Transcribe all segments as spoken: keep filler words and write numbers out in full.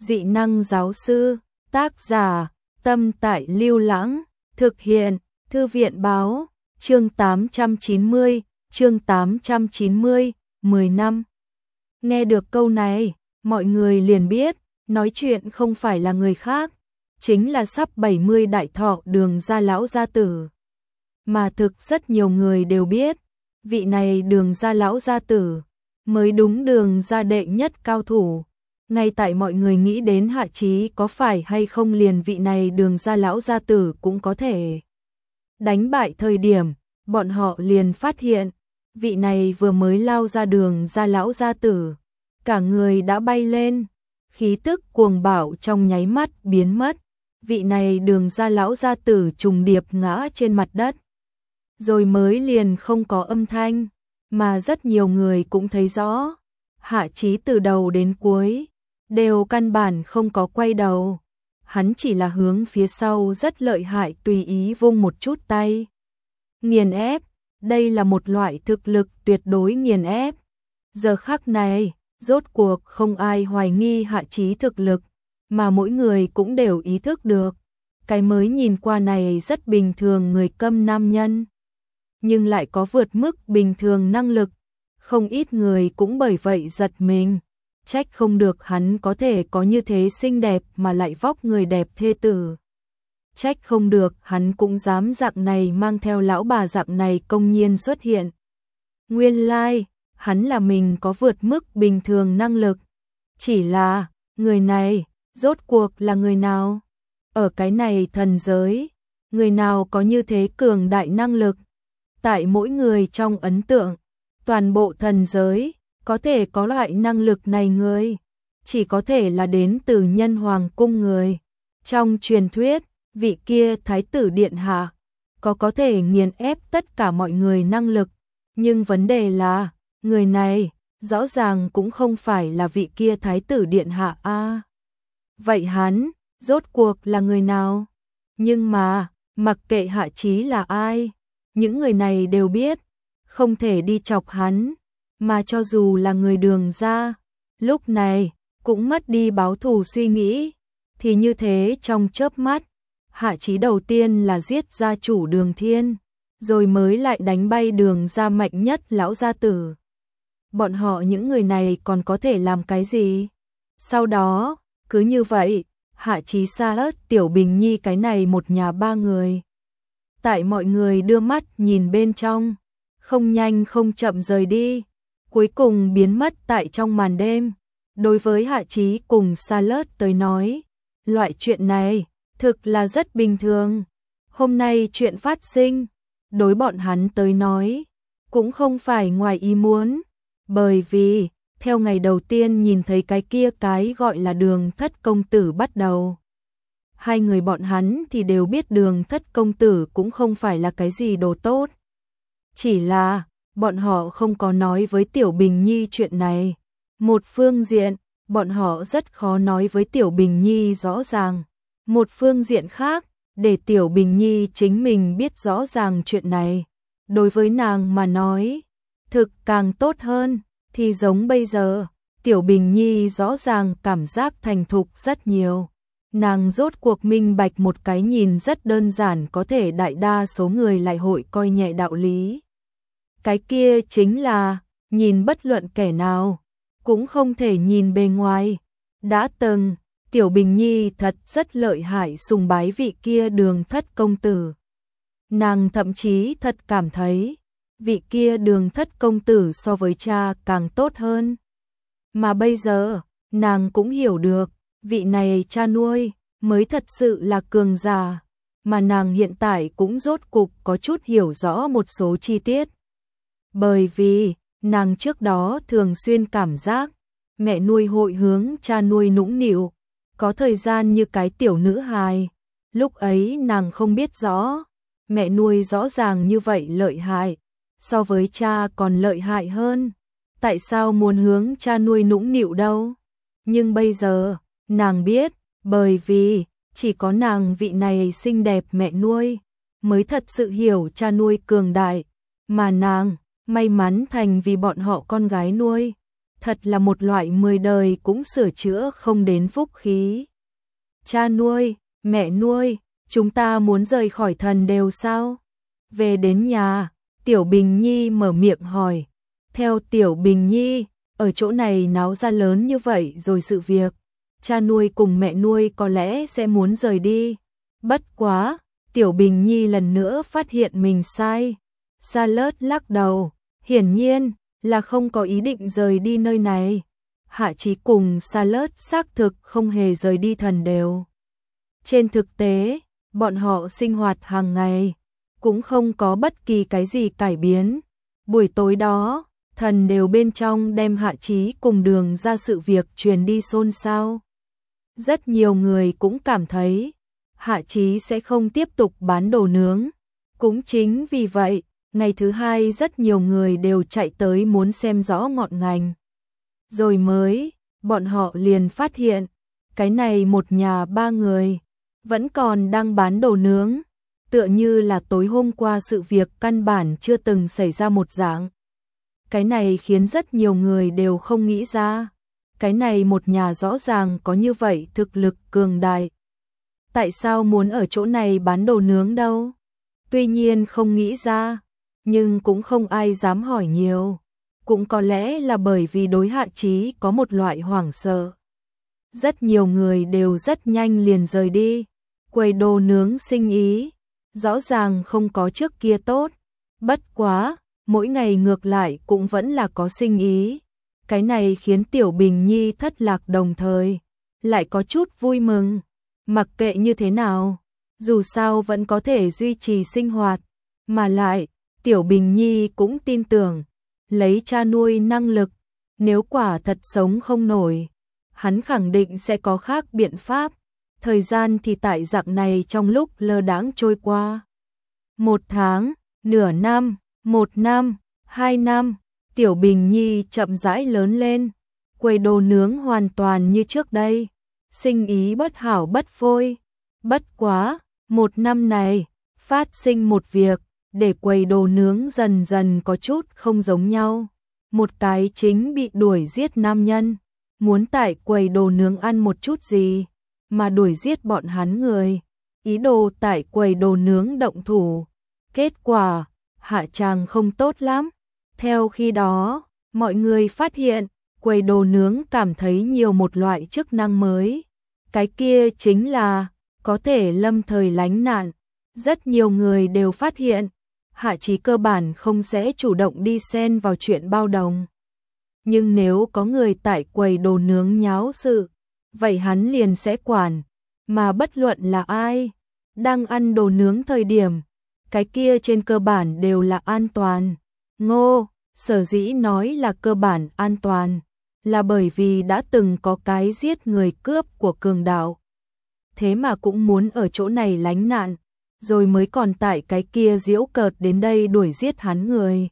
Dị năng giáo sư, tác giả, Tâm Tại Lưu Lãng, thực hiện, Thư viện báo, chương tám trăm chín mươi, chương tám trăm chín mươi, mười năm. Nghe được câu này, mọi người liền biết, nói chuyện không phải là người khác, chính là sắp bảy mươi đại thọ Đường gia lão gia tử. Mà thực rất nhiều người đều biết, vị này Đường gia lão gia tử, mới đúng Đường gia đệ nhất cao thủ. Ngay tại mọi người nghĩ đến Hạ Chí có phải hay không liền vị này Đường gia lão gia tử cũng có thể đánh bại thời điểm, bọn họ liền phát hiện, vị này vừa mới lao ra Đường gia lão gia tử, cả người đã bay lên, khí tức cuồng bạo trong nháy mắt biến mất, vị này Đường gia lão gia tử trùng điệp ngã trên mặt đất, rồi mới liền không có âm thanh, mà rất nhiều người cũng thấy rõ, Hạ Chí từ đầu đến cuối đều căn bản không có quay đầu, hắn chỉ là hướng phía sau rất lợi hại tùy ý vung một chút tay. Nghiền ép, đây là một loại thực lực tuyệt đối nghiền ép. Giờ khắc này, rốt cuộc không ai hoài nghi Hạ Chí thực lực, mà mỗi người cũng đều ý thức được, cái mới nhìn qua này rất bình thường người câm nam nhân, nhưng lại có vượt mức bình thường năng lực, không ít người cũng bởi vậy giật mình. Trách không được hắn có thể có như thế xinh đẹp mà lại vóc người đẹp thê tử. Trách không được hắn cũng dám dạng này mang theo lão bà dạng này công nhiên xuất hiện. Nguyên lai, like, hắn là mình có vượt mức bình thường năng lực. Chỉ là, người này, rốt cuộc là người nào? Ở cái này thần giới, người nào có như thế cường đại năng lực? Tại mỗi người trong ấn tượng, toàn bộ thần giới, có thể có loại năng lực này người, chỉ có thể là đến từ Nhân Hoàng cung người. Trong truyền thuyết, vị kia thái tử điện hạ, có có thể nghiền ép tất cả mọi người năng lực, nhưng vấn đề là, người này, rõ ràng cũng không phải là vị kia thái tử điện hạ a. À, vậy hắn, rốt cuộc là người nào? Nhưng mà, mặc kệ Hạ Chí là ai, những người này đều biết, không thể đi chọc hắn. Mà cho dù là người Đường gia, lúc này cũng mất đi báo thù suy nghĩ, thì như thế trong chớp mắt, Hạ Chí đầu tiên là giết gia chủ Đường Thiên, rồi mới lại đánh bay Đường gia mạnh nhất lão gia tử. Bọn họ những người này còn có thể làm cái gì? Sau đó, cứ như vậy, Hạ Chí xa lớt Tiểu Bình Nhi cái này một nhà ba người. Tại mọi người đưa mắt nhìn bên trong, không nhanh không chậm rời đi, cuối cùng biến mất tại trong màn đêm. Đối với Hạ Chí cùng Charlotte tới nói, loại chuyện này thực là rất bình thường. Hôm nay chuyện phát sinh, đối bọn hắn tới nói, cũng không phải ngoài ý muốn, bởi vì theo ngày đầu tiên nhìn thấy cái kia cái gọi là Đường thất công tử bắt đầu, hai người bọn hắn thì đều biết Đường thất công tử cũng không phải là cái gì đồ tốt. Chỉ là bọn họ không có nói với Tiểu Bình Nhi chuyện này. Một phương diện, bọn họ rất khó nói với Tiểu Bình Nhi rõ ràng. Một phương diện khác, để Tiểu Bình Nhi chính mình biết rõ ràng chuyện này. Đối với nàng mà nói, thực càng tốt hơn, thì giống bây giờ, Tiểu Bình Nhi rõ ràng cảm giác thành thục rất nhiều. Nàng rốt cuộc minh bạch một cái nhìn rất đơn giản có thể đại đa số người lại hội coi nhẹ đạo lý. Cái kia chính là, nhìn bất luận kẻ nào, cũng không thể nhìn bề ngoài. Đã từng, Tiểu Bình Nhi thật rất lợi hại sùng bái vị kia Đường thất công tử. Nàng thậm chí thật cảm thấy, vị kia Đường thất công tử so với cha càng tốt hơn. Mà bây giờ, nàng cũng hiểu được, vị này cha nuôi, mới thật sự là cường giả. Mà nàng hiện tại cũng rốt cục có chút hiểu rõ một số chi tiết. Bởi vì, nàng trước đó thường xuyên cảm giác, mẹ nuôi hội hướng cha nuôi nũng nịu, có thời gian như cái tiểu nữ hài. Lúc ấy nàng không biết rõ, mẹ nuôi rõ ràng như vậy lợi hại, so với cha còn lợi hại hơn. Tại sao muốn hướng cha nuôi nũng nịu đâu? Nhưng bây giờ, nàng biết, bởi vì, chỉ có nàng vị này xinh đẹp mẹ nuôi, mới thật sự hiểu cha nuôi cường đại, mà nàng may mắn thành vì bọn họ con gái nuôi, thật là một loại mười đời cũng sửa chữa không đến phúc khí. Cha nuôi, mẹ nuôi, chúng ta muốn rời khỏi thần đều sao? Về đến nhà, Tiểu Bình Nhi mở miệng hỏi. Theo Tiểu Bình Nhi, ở chỗ này náo ra lớn như vậy rồi sự việc, cha nuôi cùng mẹ nuôi có lẽ sẽ muốn rời đi. Bất quá, Tiểu Bình Nhi lần nữa phát hiện mình sai. Charlotte lắc đầu, hiển nhiên là không có ý định rời đi nơi này. Hạ Chí cùng Charlotte xác thực không hề rời đi thần đều. Trên thực tế, bọn họ sinh hoạt hàng ngày cũng không có bất kỳ cái gì cải biến. Buổi tối đó, thần đều bên trong đem Hạ Chí cùng Đường ra sự việc truyền đi xôn xao. Rất nhiều người cũng cảm thấy Hạ Chí sẽ không tiếp tục bán đồ nướng. Cũng chính vì vậy, ngày thứ hai rất nhiều người đều chạy tới muốn xem rõ ngọn ngành. Rồi mới, bọn họ liền phát hiện, cái này một nhà ba người, vẫn còn đang bán đồ nướng, tựa như là tối hôm qua sự việc căn bản chưa từng xảy ra một dạng. Cái này khiến rất nhiều người đều không nghĩ ra, cái này một nhà rõ ràng có như vậy thực lực cường đại. Tại sao muốn ở chỗ này bán đồ nướng đâu? Tuy nhiên không nghĩ ra, nhưng cũng không ai dám hỏi nhiều. Cũng có lẽ là bởi vì đối Hạ Chí có một loại hoảng sợ. Rất nhiều người đều rất nhanh liền rời đi. Quầy đồ nướng sinh ý, rõ ràng không có trước kia tốt. Bất quá, mỗi ngày ngược lại cũng vẫn là có sinh ý. Cái này khiến Tiểu Bình Nhi thất lạc đồng thời, lại có chút vui mừng. Mặc kệ như thế nào, dù sao vẫn có thể duy trì sinh hoạt. Mà lại, Tiểu Bình Nhi cũng tin tưởng, lấy cha nuôi năng lực, nếu quả thật sống không nổi, hắn khẳng định sẽ có khác biện pháp. Thời gian thì tại dạng này trong lúc lơ đãng trôi qua. Một tháng, nửa năm, một năm, hai năm, Tiểu Bình Nhi chậm rãi lớn lên. Quầy đồ nướng hoàn toàn như trước đây. Sinh ý bất hảo bất phôi. Bất quá, một năm này, phát sinh một việc, để quầy đồ nướng dần dần có chút không giống nhau. Một cái chính bị đuổi giết nam nhân, muốn tại quầy đồ nướng ăn một chút gì, mà đuổi giết bọn hắn người, ý đồ tại quầy đồ nướng động thủ. Kết quả, hạ tràng không tốt lắm. Theo khi đó, mọi người phát hiện, quầy đồ nướng cảm thấy nhiều một loại chức năng mới. Cái kia chính là, có thể lâm thời lánh nạn. Rất nhiều người đều phát hiện, Hạ Chí cơ bản không sẽ chủ động đi xen vào chuyện bao đồng. Nhưng nếu có người tại quầy đồ nướng nháo sự, vậy hắn liền sẽ quản. Mà bất luận là ai, đang ăn đồ nướng thời điểm, cái kia trên cơ bản đều là an toàn. Ngô, sở dĩ nói là cơ bản an toàn, là bởi vì đã từng có cái giết người cướp của cường đạo. Thế mà cũng muốn ở chỗ này lánh nạn, rồi mới còn tại cái kia giễu cợt đến đây đuổi giết hắn người.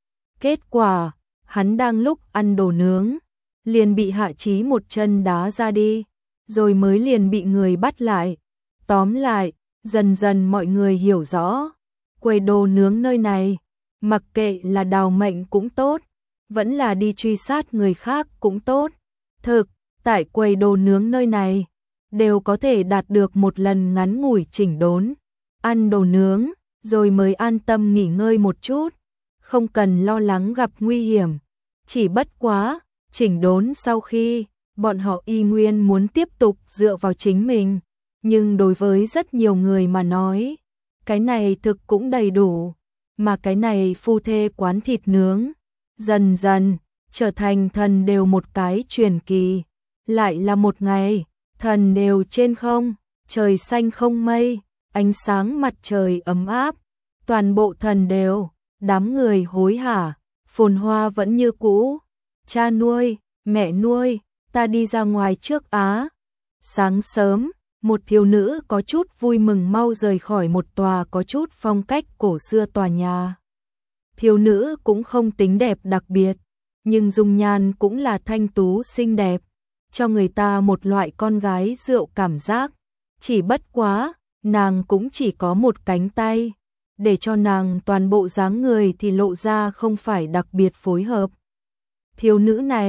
Kết quả, hắn đang lúc ăn đồ nướng, liền bị Hạ Chí một chân đá ra đi, rồi mới liền bị người bắt lại. Tóm lại, dần dần mọi người hiểu rõ, quầy đồ nướng nơi này, mặc kệ là đào mệnh cũng tốt, vẫn là đi truy sát người khác cũng tốt. Thực, tại quầy đồ nướng nơi này, đều có thể đạt được một lần ngắn ngủi chỉnh đốn. Ăn đồ nướng, rồi mới an tâm nghỉ ngơi một chút, không cần lo lắng gặp nguy hiểm. Chỉ bất quá, chỉnh đốn sau khi, bọn họ y nguyên muốn tiếp tục dựa vào chính mình. Nhưng đối với rất nhiều người mà nói, cái này thực cũng đầy đủ. Mà cái này phu thê quán thịt nướng, dần dần, trở thành thần đều một cái truyền kỳ. Lại là một ngày, thần đều trên không, trời xanh không mây, ánh sáng mặt trời ấm áp, toàn bộ thần đều, đám người hối hả, phồn hoa vẫn như cũ. Cha nuôi, mẹ nuôi, ta đi ra ngoài trước á. Sáng sớm, một thiếu nữ có chút vui mừng mau rời khỏi một tòa có chút phong cách cổ xưa tòa nhà. Thiếu nữ cũng không tính đẹp đặc biệt, nhưng dung nhan cũng là thanh tú xinh đẹp, cho người ta một loại con gái rượu cảm giác. Chỉ bất quá, nàng cũng chỉ có một cánh tay, để cho nàng toàn bộ dáng người thì lộ ra không phải đặc biệt phối hợp. Thiếu nữ này,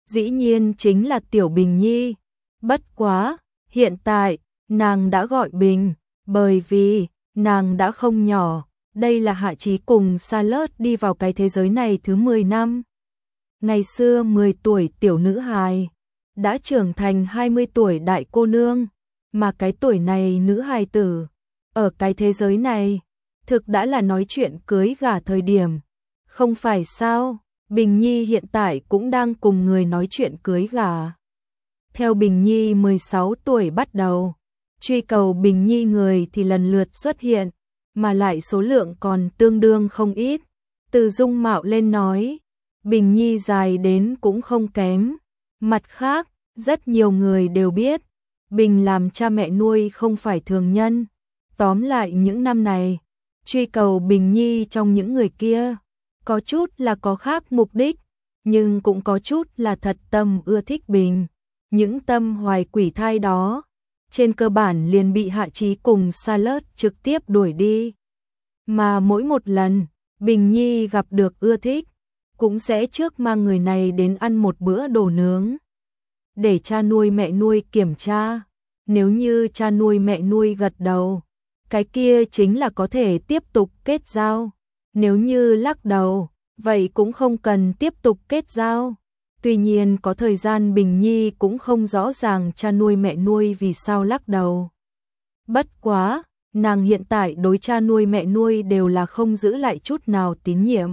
dĩ nhiên chính là Tiểu Bình Nhi. Bất quá, hiện tại, nàng đã gọi Bình, bởi vì, nàng đã không nhỏ, đây là Hạ Chí cùng Charlotte đi vào cái thế giới này thứ mười năm. Ngày xưa mười tuổi tiểu nữ hài, đã trưởng thành hai mươi tuổi đại cô nương, mà cái tuổi này nữ hài tử, ở cái thế giới này, thực đã là nói chuyện cưới gả thời điểm. Không phải sao, Bình Nhi hiện tại cũng đang cùng người nói chuyện cưới gả. Theo Bình Nhi mười sáu tuổi bắt đầu, truy cầu Bình Nhi người thì lần lượt xuất hiện, mà lại số lượng còn tương đương không ít. Từ dung mạo lên nói, Bình Nhi dài đến cũng không kém. Mặt khác, rất nhiều người đều biết, Bình làm cha mẹ nuôi không phải thường nhân. Tóm lại những năm này, truy cầu Bình Nhi trong những người kia, có chút là có khác mục đích, nhưng cũng có chút là thật tâm ưa thích Bình. Những tâm hoài quỷ thai đó, trên cơ bản liền bị Hạ Chí cùng Charlotte trực tiếp đuổi đi. Mà mỗi một lần, Bình Nhi gặp được ưa thích, cũng sẽ trước mang người này đến ăn một bữa đồ nướng. Để cha nuôi mẹ nuôi kiểm tra, nếu như cha nuôi mẹ nuôi gật đầu, cái kia chính là có thể tiếp tục kết giao. Nếu như lắc đầu, vậy cũng không cần tiếp tục kết giao. Tuy nhiên có thời gian Bình Nhi cũng không rõ ràng cha nuôi mẹ nuôi vì sao lắc đầu. Bất quá, nàng hiện tại đối cha nuôi mẹ nuôi đều là không giữ lại chút nào tín nhiệm.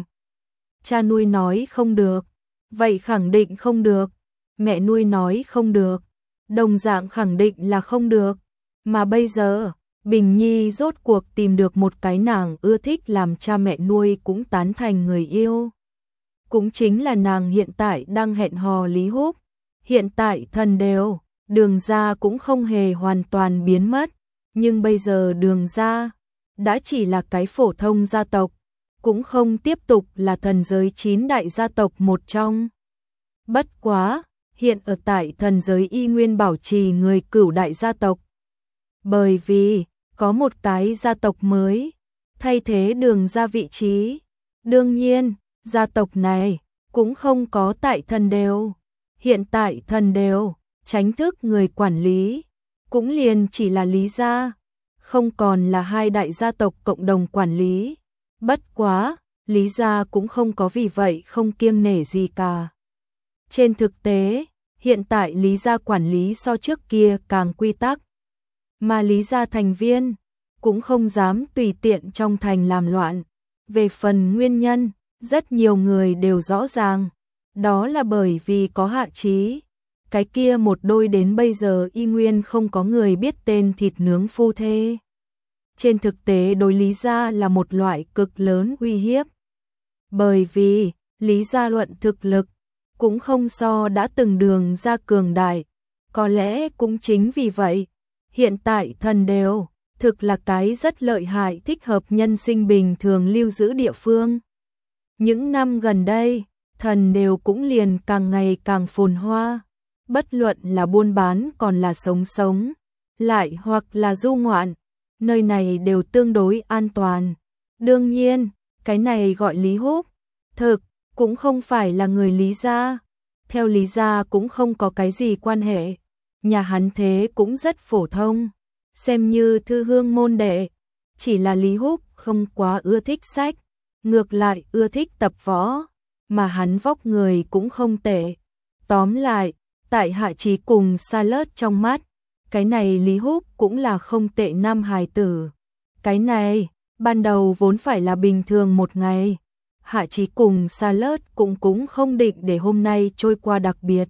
Cha nuôi nói không được, vậy khẳng định không được. Mẹ nuôi nói không được, đồng dạng khẳng định là không được. Mà bây giờ, Bình Nhi rốt cuộc tìm được một cái nàng ưa thích làm cha mẹ nuôi cũng tán thành người yêu. Cũng chính là nàng hiện tại đang hẹn hò Lý Húc. Hiện tại thần đều, Đường gia cũng không hề hoàn toàn biến mất. Nhưng bây giờ Đường gia đã chỉ là cái phổ thông gia tộc, cũng không tiếp tục là thần giới chín đại gia tộc một trong. Bất quá, hiện ở tại thần giới y nguyên bảo trì người cửu đại gia tộc. Bởi vì, có một cái gia tộc mới, thay thế Đường gia vị trí. Đương nhiên, gia tộc này cũng không có tại thần đều. Hiện tại thần đều, chính thức người quản lý, cũng liền chỉ là Lý gia, không còn là hai đại gia tộc cộng đồng quản lý. Bất quá, Lý gia cũng không có vì vậy không kiêng nể gì cả. Trên thực tế, hiện tại Lý gia quản lý so trước kia càng quy tắc. Mà Lý gia thành viên cũng không dám tùy tiện trong thành làm loạn. Về phần nguyên nhân, rất nhiều người đều rõ ràng. Đó là bởi vì có Hạ Chí. Cái kia một đôi đến bây giờ y nguyên không có người biết tên thịt nướng phu thê. Trên thực tế đối Lý gia là một loại cực lớn uy hiếp. Bởi vì, Lý gia luận thực lực, cũng không so đã từng Đường gia cường đại. Có lẽ cũng chính vì vậy, hiện tại thần đều, thực là cái rất lợi hại thích hợp nhân sinh bình thường lưu giữ địa phương. Những năm gần đây, thần đều cũng liền càng ngày càng phồn hoa. Bất luận là buôn bán còn là sống sống, lại hoặc là du ngoạn, nơi này đều tương đối an toàn. Đương nhiên, cái này gọi Lý Húc, thực, cũng không phải là người Lý gia. Theo Lý gia cũng không có cái gì quan hệ. Nhà hắn thế cũng rất phổ thông, xem như thư hương môn đệ. Chỉ là Lý Húc không quá ưa thích sách, ngược lại ưa thích tập võ, mà hắn vóc người cũng không tệ. Tóm lại, tại Hạ Chí cùng Charlotte trong mắt, cái này Lý Húc cũng là không tệ nam hài tử. Cái này, ban đầu vốn phải là bình thường một ngày. Hạ Chí cùng Charlotte cũng cũng không định để hôm nay trôi qua đặc biệt.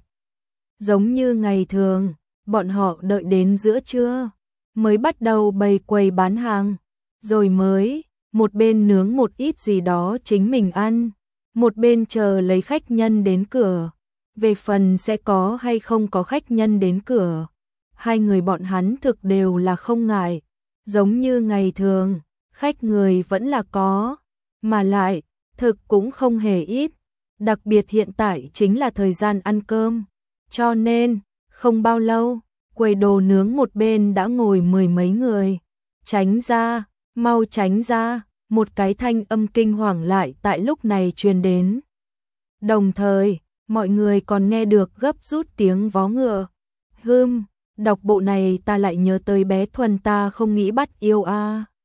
Giống như ngày thường, bọn họ đợi đến giữa trưa, mới bắt đầu bày quầy bán hàng, rồi mới, một bên nướng một ít gì đó chính mình ăn, một bên chờ lấy khách nhân đến cửa. Về phần sẽ có hay không có khách nhân đến cửa, hai người bọn hắn thực đều là không ngại. Giống như ngày thường, khách người vẫn là có, mà lại, thực cũng không hề ít. Đặc biệt hiện tại chính là thời gian ăn cơm, cho nên, không bao lâu, quầy đồ nướng một bên đã ngồi mười mấy người. Tránh ra, mau tránh ra, một cái thanh âm kinh hoàng lại tại lúc này truyền đến. Đồng thời, mọi người còn nghe được gấp rút tiếng vó ngựa. Hừm, đọc bộ này ta lại nhớ tới bé Thuần ta không nghĩ bắt yêu a. À.